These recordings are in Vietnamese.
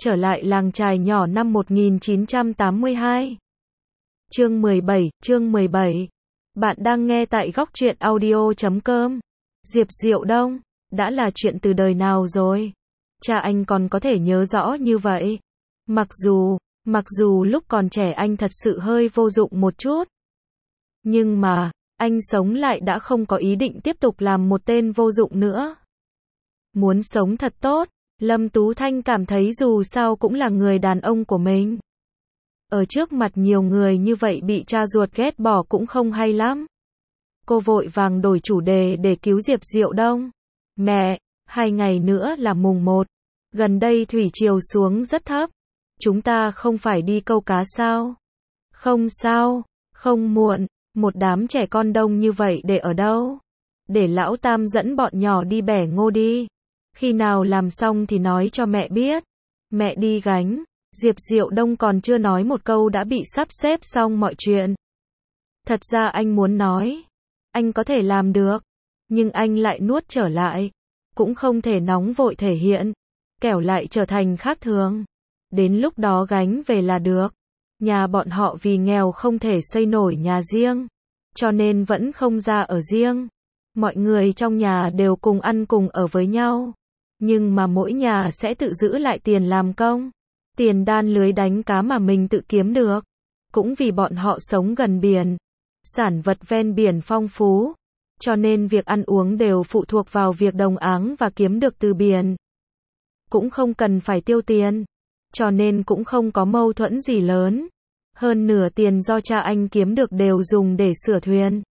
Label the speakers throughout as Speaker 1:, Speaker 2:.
Speaker 1: Trở lại làng chài nhỏ năm 1982. Chương 17. Bạn đang nghe tại góc truyện audio.com. Diệp Diệu Đông, đã là chuyện từ đời nào rồi? Cha anh còn có thể nhớ rõ như vậy. Mặc dù lúc còn trẻ anh thật sự hơi vô dụng một chút. Nhưng mà, anh sống lại đã không có ý định tiếp tục làm một tên vô dụng nữa. Muốn sống thật tốt, Lâm Tú Thanh cảm thấy dù sao cũng là người đàn ông của mình. Ở trước mặt nhiều người như vậy bị cha ruột ghét bỏ cũng không hay lắm. Cô vội vàng đổi chủ đề để cứu Diệp Diệu Đông. Mẹ, 2 ngày nữa là mùng 1. Gần đây thủy triều xuống rất thấp. Chúng ta không phải đi câu cá sao? Không sao, không muộn. Một đám trẻ con đông như vậy để ở đâu? Để lão Tam dẫn bọn nhỏ đi bẻ ngô đi. Khi nào làm xong thì nói cho mẹ biết. Mẹ đi gánh. Diệp Diệu Đông còn chưa nói một câu đã bị sắp xếp xong mọi chuyện. Thật ra anh muốn nói, anh có thể làm được, nhưng anh lại nuốt trở lại. Cũng không thể nóng vội thể hiện, kẻo lại trở thành khác thường. Đến lúc đó gánh về là được. Nhà bọn họ vì nghèo không thể xây nổi nhà riêng, cho nên vẫn không ra ở riêng. Mọi người trong nhà đều cùng ăn cùng ở với nhau. Nhưng mà mỗi nhà sẽ tự giữ lại tiền làm công, tiền đan lưới đánh cá mà mình tự kiếm được. Cũng vì bọn họ sống gần biển, sản vật ven biển phong phú, cho nên việc ăn uống đều phụ thuộc vào việc đồng áng và kiếm được từ biển. Cũng không cần phải tiêu tiền, cho nên cũng không có mâu thuẫn gì lớn. Hơn nửa tiền do cha anh kiếm được đều dùng để sửa thuyền.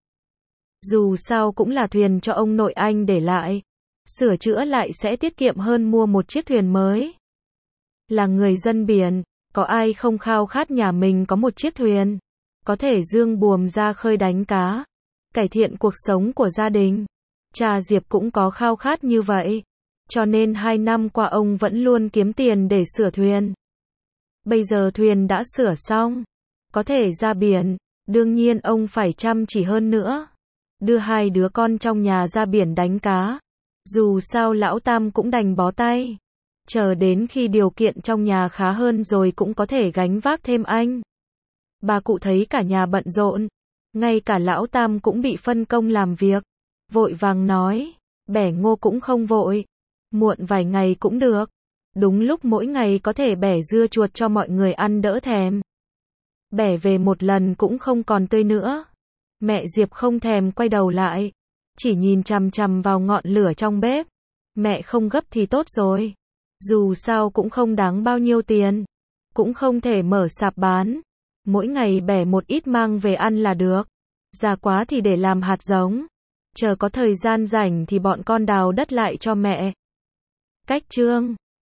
Speaker 1: Dù sao cũng là thuyền cho ông nội anh để lại. Sửa chữa lại sẽ tiết kiệm hơn mua một chiếc thuyền mới. Là người dân biển, có ai không khao khát nhà mình có một chiếc thuyền, có thể dương buồm ra khơi đánh cá, cải thiện cuộc sống của gia đình. Cha Diệp cũng có khao khát như vậy, cho nên 2 năm qua ông vẫn luôn kiếm tiền để sửa thuyền. Bây giờ thuyền đã sửa xong, có thể ra biển, đương nhiên ông phải chăm chỉ hơn nữa. Đưa 2 đứa con trong nhà ra biển đánh cá. Dù sao lão Tam cũng đành bó tay. Chờ đến khi điều kiện trong nhà khá hơn rồi cũng có thể gánh vác thêm anh. Bà cụ thấy cả nhà bận rộn, ngay cả lão Tam cũng bị phân công làm việc. Vội vàng nói, bẻ ngô cũng không vội, muộn vài ngày cũng được. Đúng lúc mỗi ngày có thể bẻ dưa chuột cho mọi người ăn đỡ thèm. Bẻ về một lần cũng không còn tươi nữa. Mẹ Diệp không thèm quay đầu lại, chỉ nhìn chằm chằm vào ngọn lửa trong bếp. Mẹ không gấp thì tốt rồi. Dù sao cũng không đáng bao nhiêu tiền, cũng không thể mở sạp bán. Mỗi ngày bẻ một ít mang về ăn là được. Già quá thì để làm hạt giống. Chờ có thời gian rảnh thì bọn con đào đất lại cho mẹ. Cách chương